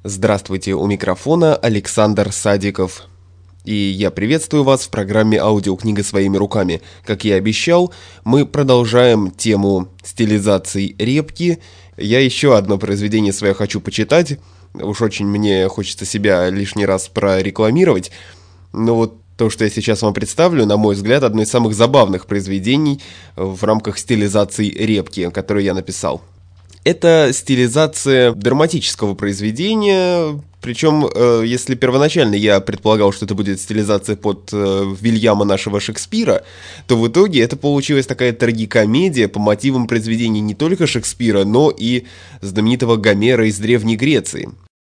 Здравствуйте, у микрофона Александр Садиков. И я приветствую вас в программе «Аудиокнига своими руками». Как я и обещал, мы продолжаем тему стилизаций репки. Я еще одно произведение свое хочу почитать. Уж очень мне хочется себя лишний раз прорекламировать. Но вот то, что я сейчас вам представлю, на мой взгляд, одно из самых забавных произведений в рамках стилизации репки, которую я написал. Это стилизация драматического произведения, причем, если первоначально я предполагал, что это будет стилизация под Вильяма нашего Шекспира, то в итоге это получилась такая трагикомедия по мотивам произведений не только Шекспира, но и знаменитого Гомера из Древней Греции.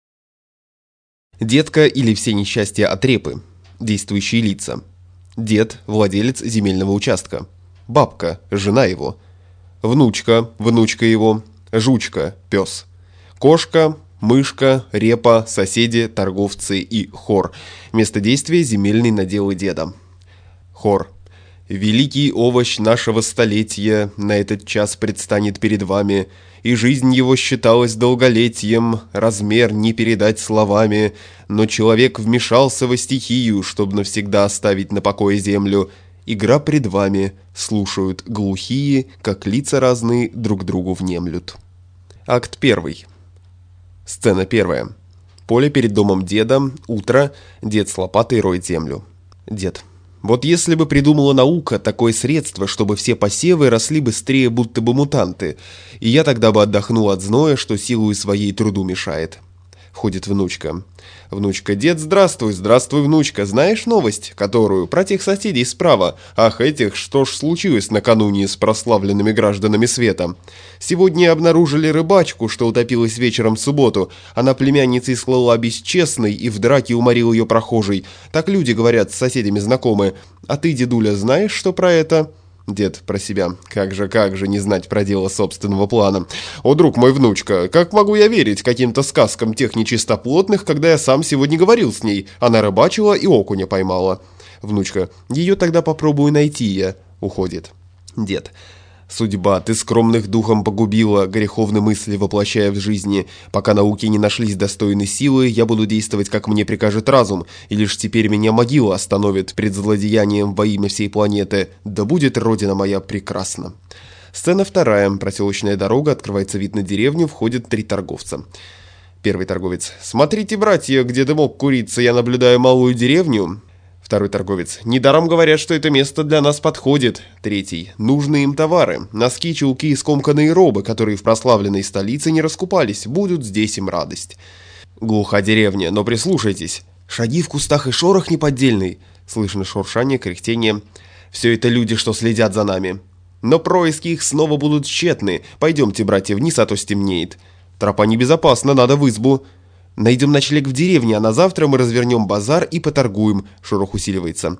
Детка или все несчастья от репы. Действующие лица. Дед – владелец земельного участка. Бабка – жена его. Внучка – внучка его. Жучка – пес. Кошка, мышка, репа, соседи, торговцы и хор. Место действия – земельный надел деда. Хор. Великий овощ нашего столетия на этот час предстанет перед вами, и жизнь его считалась долголетием, размер не передать словами, но человек вмешался во стихию, чтобы навсегда оставить на покое землю. Игра пред вами, слушают глухие, как лица разные друг другу внемлют. Акт 1. Сцена 1. Поле перед домом деда, утро, дед с лопатой роет землю. Дед. Вот если бы придумала наука такое средство, чтобы все посевы росли быстрее, будто бы мутанты, и я тогда бы отдохнул от зноя, что силою своей труду мешает. Входит внучка. Внучка: дед, здравствуй, здравствуй, внучка. Знаешь новость, которую? Про тех соседей справа. Ах, этих, что ж случилось накануне с прославленными гражданами света? Сегодня обнаружили рыбачку, что утопилась вечером в субботу. Она племянницей склала бесчестной и в драке уморил ее прохожий. Так люди говорят, с соседями знакомы. А ты, дедуля, знаешь, что про это? Дед про себя. Как же не знать про дело собственного плана. О, друг мой, внучка, как могу я верить каким-то сказкам тех нечистоплотных, когда я сам сегодня говорил с ней? Она рыбачила и окуня поймала. Внучка. Ее тогда попробую найти я. Уходит. Дед. Судьба, ты скромных духом погубила, греховные мысли воплощая в жизни. Пока науки не нашлись достойной силы, я буду действовать, как мне прикажет разум, и лишь теперь меня могила остановит пред злодеянием во имя всей планеты. Да будет родина моя прекрасна. Сцена 2. Проселочная дорога, открывается вид на деревню, входят 3 торговца. Первый торговец. Смотрите, братья, где дымок курится, я наблюдаю малую деревню. Второй торговец. Недаром говорят, что это место для нас подходит. Третий. Нужны им товары. Носки, чулки и скомканные робы, которые в прославленной столице не раскупались. Будут здесь им радость. Глуха деревня, но прислушайтесь. Шаги в кустах и шорох неподдельный. Слышно шуршание, кряхтение. Все это люди, что следят за нами. Но происки их снова будут тщетны. Пойдемте, братья, вниз, а то стемнеет. Тропа небезопасна, надо в избу. Найдем ночлег в деревне, а на завтра мы развернем базар и поторгуем. Шорох усиливается.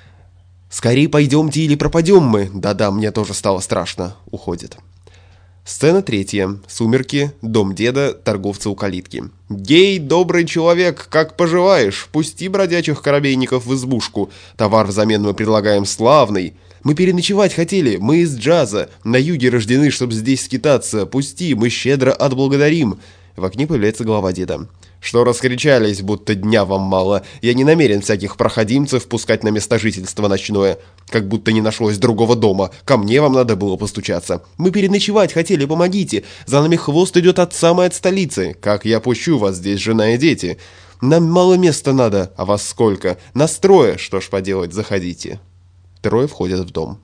Скорее пойдемте или пропадем мы. Да-да, мне тоже стало страшно. Уходит. Сцена 3. Сумерки, дом деда, торговцы у калитки. Гей, добрый человек, как поживаешь? Пусти бродячих коробейников в избушку. Товар взамен мы предлагаем славный. Мы переночевать хотели, мы из Джаза. На юге рождены, чтоб здесь скитаться. Пусти, мы щедро отблагодарим. В окне появляется голова деда. «Что раскричались, будто дня вам мало? Я не намерен всяких проходимцев пускать на место жительства ночное. Как будто не нашлось другого дома. Ко мне вам надо было постучаться. Мы переночевать хотели, помогите. За нами хвост идет от самой от столицы. Как я пущу вас здесь, жена и дети? Нам мало места надо, а вас сколько? Нас 3, что ж поделать, заходите». 3 входят в дом.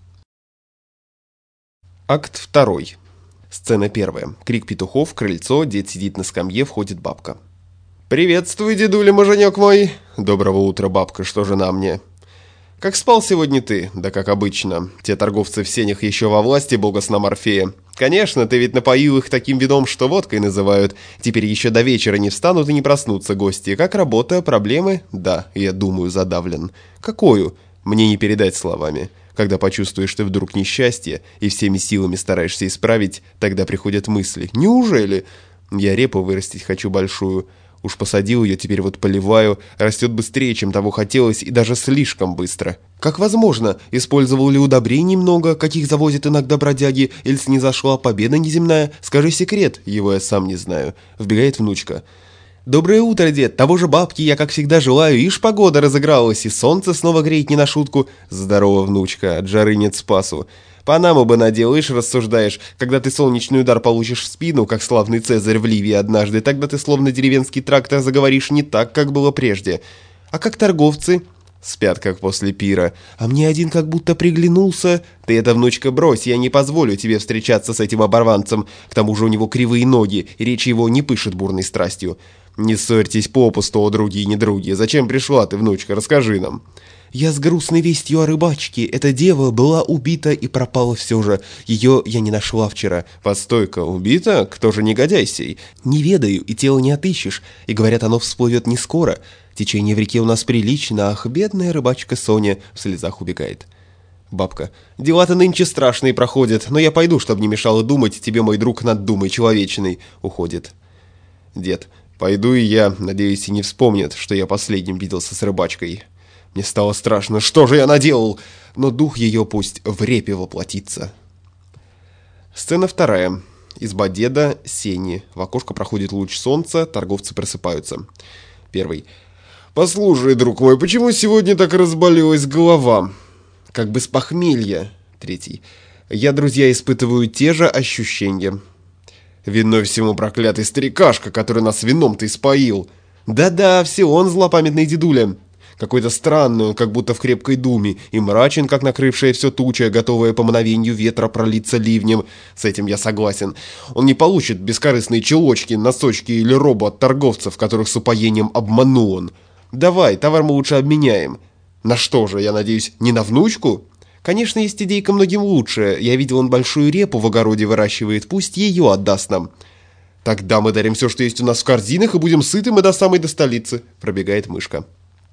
Акт 2. Сцена 1. Крик петухов, крыльцо, дед сидит на скамье, входит бабка. «Приветствуй, дедуля, муженек мой!» «Доброго утра, бабка, что же на мне?» «Как спал сегодня ты?» «Да как обычно. Те торговцы в сенях еще во власти бога сна Морфея. Конечно, ты ведь напоил их таким вином, что водкой называют. Теперь еще до вечера не встанут и не проснутся гости. Как работа, проблемы?» «Да, я думаю, задавлен». «Какую?» «Мне не передать словами». Когда почувствуешь ты вдруг несчастье и всеми силами стараешься исправить, тогда приходят мысли. Неужели? Я репу вырастить хочу большую. Уж посадил ее, теперь вот поливаю. Растет быстрее, чем того хотелось, и даже слишком быстро. Как возможно? Использовал ли удобрений много, каких завозят иногда бродяги, или снизошла победа неземная? Скажи секрет, его я сам не знаю. Вбегает внучка. «Доброе утро, дед! Того же бабки я, как всегда, желаю. Ишь, погода разыгралась, и солнце снова греет не на шутку. Здорово, внучка, от жары нет спасу. Панаму бы надел, ишь, рассуждаешь. Когда ты солнечный удар получишь в спину, как славный Цезарь в Ливии однажды, тогда ты словно деревенский трактор заговоришь не так, как было прежде. А как торговцы?» «Спят, как после пира. А мне один как будто приглянулся. Ты это, внучка, брось, я не позволю тебе встречаться с этим оборванцем. К тому же у него кривые ноги, и речь его не пышет бурной страстью. Не ссорьтесь попусту, о други и недруги. Зачем пришла ты, внучка, расскажи нам». «Я с грустной вестью о рыбачке. Эта дева была убита и пропала все же. Ее я не нашла вчера». «Постой-ка, убита? Кто же негодяй сей?» «Не ведаю, и тело не отыщешь. И говорят, оно всплывет не скоро. Течение в реке у нас прилично, ах, бедная рыбачка Соня», в слезах убегает. Бабка. «Дела-то нынче страшные проходят, но я пойду, чтобы не мешало думать тебе, мой друг, над думой человечиной». Уходит. Дед. «Пойду и я, надеюсь, и не вспомнят, что я последним виделся с рыбачкой. Мне стало страшно, что же я наделал? Но дух ее пусть в репе воплотится». Сцена вторая. Изба деда, сени. В окошко проходит луч солнца, торговцы просыпаются. Первый. «Послушай, друг мой, почему сегодня так разболелась голова?» «Как бы с похмелья». Третий. «Я, друзья, испытываю те же ощущения». «Виной всему проклятый старикашка, который нас вином-то испоил». «Да-да, все он, злопамятный дедуля. Какой-то странный он, как будто в крепкой думе, и мрачен, как накрывшая все туча, готовая по мгновению ветра пролиться ливнем. С этим я согласен. Он не получит бескорыстные чулочки, носочки или робу от торговцев, которых с упоением обманул он. Давай, товар мы лучше обменяем». «На что же, я надеюсь, не на внучку?» «Конечно, есть идейка многим лучше. Я видел, он большую репу в огороде выращивает. Пусть ее отдаст нам». «Тогда мы дарим все, что есть у нас в корзинах, и будем сыты мы до самой до столицы», — пробегает мышка.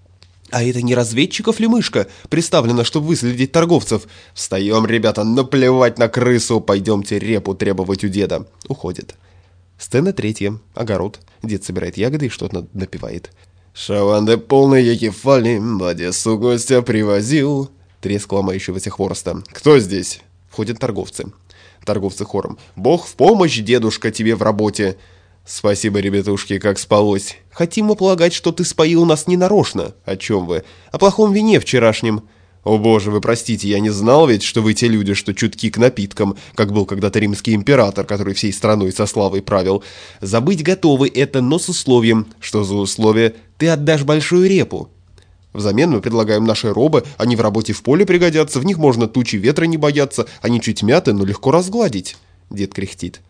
«А это не разведчиков ли мышка? Приставлена, чтобы выследить торговцев». «Встаем, ребята, наплевать на крысу. Пойдемте репу требовать у деда». Уходит. Сцена третья. Огород. Дед собирает ягоды и что-то напевает. «Шаванды полные кефали, в Одессу гостя привозил». Треск ломающегося хвороста. «Кто здесь?» Входят торговцы. Торговцы хором. «Бог в помощь, дедушка, тебе в работе». «Спасибо, ребятушки, как спалось». «Хотим мы полагать, что ты споил нас ненарочно». «О чем вы?» «О плохом вине вчерашнем». «О боже, вы простите, я не знал ведь, что вы те люди, что чутки к напиткам, как был когда-то римский император, который всей страной со славой правил. Забыть готовы это, но с условием». «Что за условие?» «Ты отдашь большую репу». «Взамен мы предлагаем наши робы, они в работе в поле пригодятся, в них можно тучи ветра не бояться, они чуть мяты, но легко разгладить». Дед кряхтит.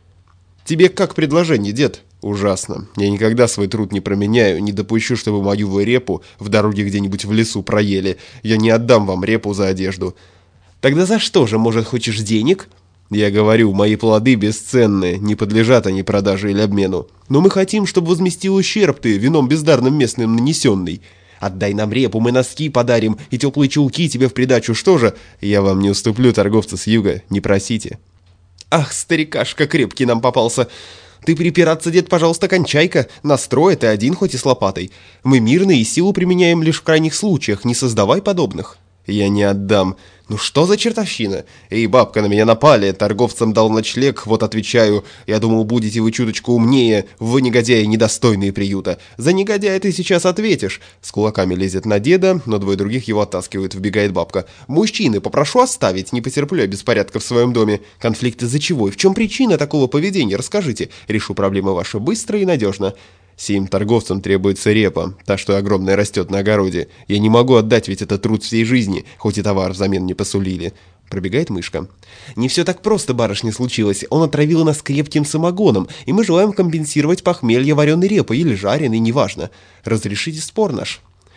«Тебе как предложение, дед?» «Ужасно. Я никогда свой труд не променяю, не допущу, чтобы мою вы репу в дороге где-нибудь в лесу проели. Я не отдам вам репу за одежду». «Тогда за что же, может, хочешь денег?» «Я говорю, мои плоды бесценны, не подлежат они продаже или обмену. Но мы хотим, чтобы возместил ущерб ты, вином бездарным местным нанесенный. Отдай нам репу, мы носки подарим, и теплые чулки тебе в придачу. Что же?» «Я вам не уступлю, торговцы с юга, не просите». «Ах, старикашка крепкий нам попался. Ты припираться, дед, пожалуйста, кончай-ка. Настрой ты один, хоть и с лопатой. Мы мирные и силу применяем лишь в крайних случаях, не создавай подобных». «Я не отдам». «Ну что за чертовщина? Эй, бабка, на меня напали, торговцам дал ночлег, вот отвечаю. Я думал, будете вы чуточку умнее, вы, негодяи, недостойные приюта. За негодяя ты сейчас ответишь». С кулаками лезет на деда, но двое других его оттаскивают, вбегает бабка. «Мужчины, попрошу оставить, не потерплю я беспорядка в своем доме. Конфликт из-за чего? И в чем причина такого поведения? Расскажите. Решу проблемы ваши быстро и надежно». «Сим торговцам требуется репа, та, что огромная растет на огороде. Я не могу отдать ведь это труд всей жизни, хоть и товар взамен не посулили». Пробегает мышка. «Не все так просто, барышня, случилось. Он отравил нас крепким самогоном, и мы желаем компенсировать похмелье вареной репой или жареной, неважно. Разрешите спор наш».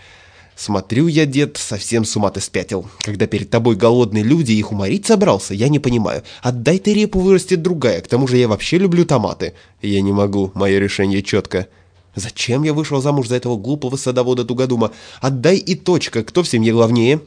«Смотрю я, дед, совсем с ума ты спятил. Когда перед тобой голодные люди, их уморить собрался, я не понимаю. Отдай ты репу, вырастет другая, к тому же я вообще люблю томаты». «Я не могу, мое решение четко». «Зачем я вышел замуж за этого глупого садовода-тугодума? Отдай и точка, кто в семье главнее?»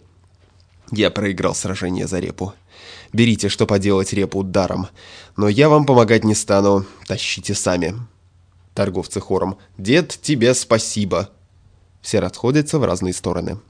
Я проиграл сражение за репу. «Берите, что поделать, репу даром. Но я вам помогать не стану, тащите сами». Торговцы хором. «Дед, тебе спасибо». Все расходятся в разные стороны.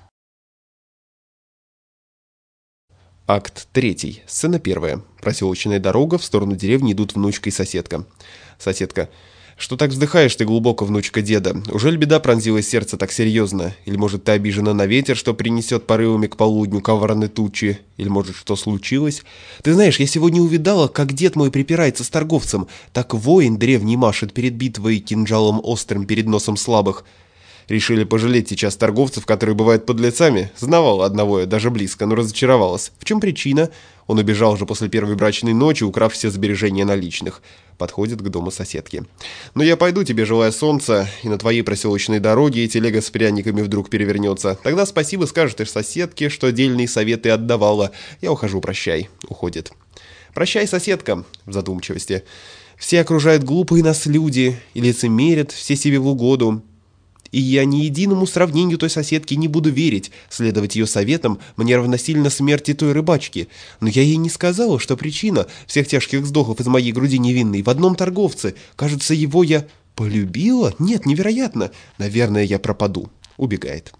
Акт 3. Сцена 1. Проселочная дорога, в сторону деревни идут внучка и соседка. Соседка. «Что так вздыхаешь ты глубоко, внучка деда? Ужель беда пронзила сердце так серьезно? Или, может, ты обижена на ветер, что принесет порывами к полудню коварные тучи? Или, может, что случилось? Ты знаешь, я сегодня увидала, как дед мой припирается с торговцем. Так воин древний машет перед битвой кинжалом острым перед носом слабых». Решили пожалеть сейчас торговцев, которые бывают подлецами? Знавала одного я даже близко, но разочаровалась. В чем причина? Он убежал же после первой брачной ночи, украв все сбережения наличных. Подходит к дому соседки. «Ну я пойду, тебе желая солнца, и на твоей проселочной дороге телега с пряниками вдруг перевернется. Тогда спасибо скажешь соседке, что дельные советы отдавала. Я ухожу, прощай». Уходит. «Прощай, соседка», в задумчивости. «Все окружают глупые нас люди, и лицемерят, все себе в угоду. И я ни единому сравнению той соседки не буду верить, следовать ее советам мне равносильно смерти той рыбачки. Но я ей не сказала, что причина всех тяжких вздохов из моей груди невинной в одном торговце. Кажется, его я полюбила? Нет, невероятно. Наверное, я пропаду». Убегает.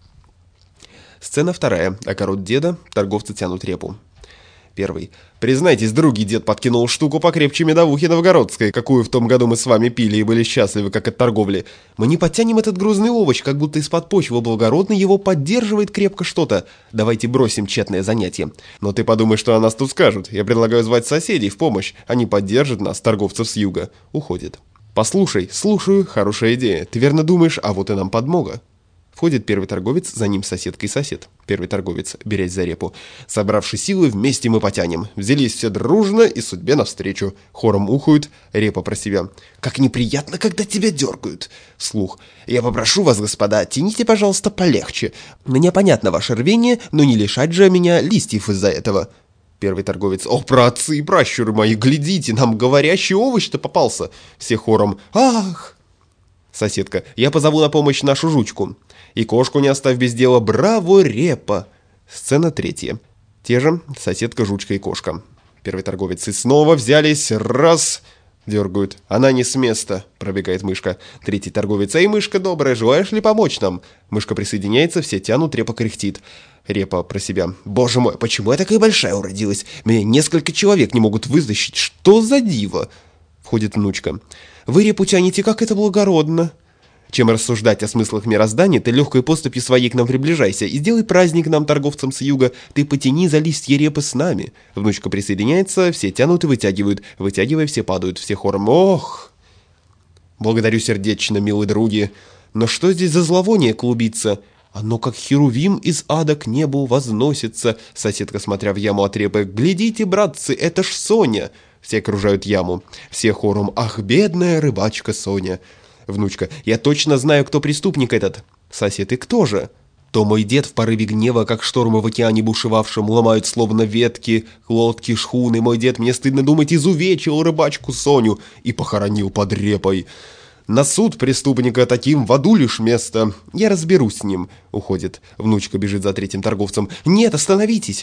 Сцена вторая. Огород деда. Торговцы тянут репу. Первый. «Признайтесь, други, дед подкинул штуку покрепче медовухи новгородской, какую в том году мы с вами пили и были счастливы, как от торговли. Мы не подтянем этот грузный овощ, как будто из-под почвы благородно его поддерживает крепко что-то. Давайте бросим тщетное занятие. Но ты подумай, что о нас тут скажут. Я предлагаю звать соседей в помощь. Они поддержат нас, торговцев с юга». Уходит. «Послушай, слушаю, хорошая идея. Ты верно думаешь, а вот и нам подмога». Входит первый торговец, за ним соседка и сосед. Первый торговец, берясь за репу. «Собравши силы, вместе мы потянем. Взялись все дружно и судьбе навстречу». Хором ухают, репа про себя. «Как неприятно, когда тебя дергают». Вслух. «Я попрошу вас, господа, тяните, пожалуйста, полегче. Мне понятно ваше рвение, но не лишать же меня листьев из-за этого». Первый торговец. «О, праотцы и пращуры мои, глядите, нам говорящий овощ-то попался». Все хором. «Ах!» Соседка. «Я позову на помощь нашу жучку. И кошку не оставь без дела. Браво, репа!» Сцена третья. Те же соседка, жучка и кошка. Первый торговец. «И снова взялись. Раз!» Дергают. «Она не с места», пробегает мышка. Третий торговец. «Эй, мышка добрая, желаешь ли помочь нам?» Мышка присоединяется, все тянут, репа кряхтит. Репа про себя. «Боже мой, почему я такая большая уродилась? Меня несколько человек не могут вытащить. Что за диво?» Входит внучка. «Вы репу тянете, как это благородно». Чем рассуждать о смыслах мироздания, ты легкой поступью своей к нам приближайся и сделай праздник нам, торговцам с юга. Ты потяни за листья репы с нами. Внучка присоединяется, все тянут и вытягивают. Вытягивая, все падают, все хором. «Ох!» «Благодарю сердечно, милые други. Но что здесь за зловоние клубится? Оно, как херувим из ада к небу возносится». Соседка, смотря в яму от репы. «Глядите, братцы, это ж Соня!» Все окружают яму. Все хором. «Ах, бедная рыбачка Соня!» Внучка. «Я точно знаю, кто преступник этот». Сосед. «И кто же?» То мой дед в порыве гнева, как штормы в океане бушевавшем, ломают словно ветки, лодки, шхуны. Мой дед, мне стыдно думать, изувечил рыбачку Соню и похоронил под репой. На суд преступника таким в аду лишь место. Я разберусь с ним. Уходит. Внучка бежит за третьим торговцем. «Нет, остановитесь!»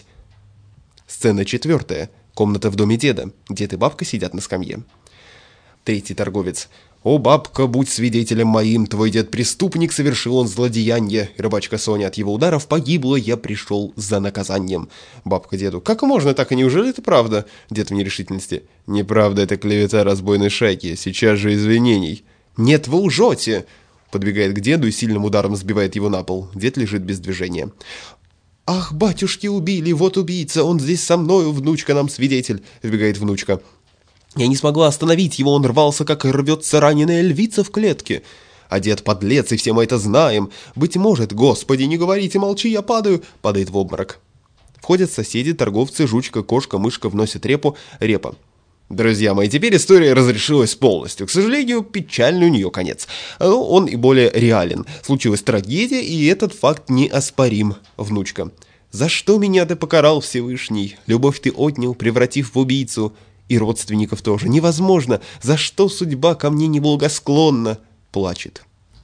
Сцена четвертая. Комната в доме деда. Дед и бабка сидят на скамье. Третий торговец. «О, бабка, будь свидетелем моим, твой дед преступник, совершил он злодеяние. Рыбачка Соня от его ударов погибла, я пришел за наказанием». Бабка деду. «Как можно так, и неужели это правда?» Дед в нерешительности. «Неправда, это клевета разбойной шайки, сейчас же извинений». «Нет, вы лжете!» Подбегает к деду и сильным ударом сбивает его на пол. Дед лежит без движения. «Ах, батюшки убили, вот убийца, он здесь со мною, внучка нам свидетель», вбегает внучка. «Я не смогла остановить его, он рвался, как рвется раненая львица в клетке. А дед подлец, и все мы это знаем. Быть может, господи, не говорите, молчи, я падаю», падает в обморок. Входят соседи, торговцы, жучка, кошка, мышка, вносят репу, репа. «Друзья мои, теперь история разрешилась полностью. К сожалению, печальный у нее конец. Но он и более реален. Случилась трагедия, и этот факт неоспорим». Внучка. «За что меня ты покарал, Всевышний? Любовь ты отнял, превратив в убийцу. И родственников тоже. Невозможно. За что судьба ко мне неблагосклонна?» Плачет.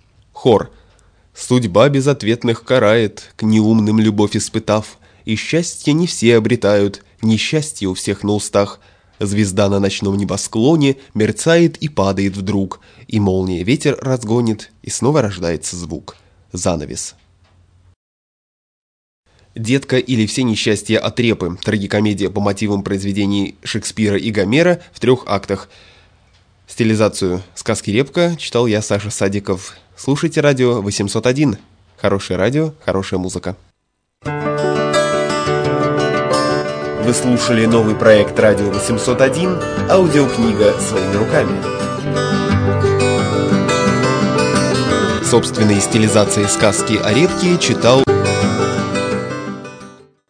Хор. «Судьба безответных карает, к неумным любовь испытав. И счастье не все обретают, несчастье у всех на устах. Звезда на ночном небосклоне мерцает и падает вдруг, и молния ветер разгонит, и снова рождается звук». Занавес. «Детка» или «Все несчастья от репы» – трагикомедия по мотивам произведений Шекспира и Гомера в 3 актах. Стилизацию сказки «Репка» читал я, Саша Садиков. Слушайте радио 801. Хорошее радио, хорошая музыка. Вы слушали новый проект «Радио 801», аудиокнига «Своими руками». Собственные стилизации сказки о репке читал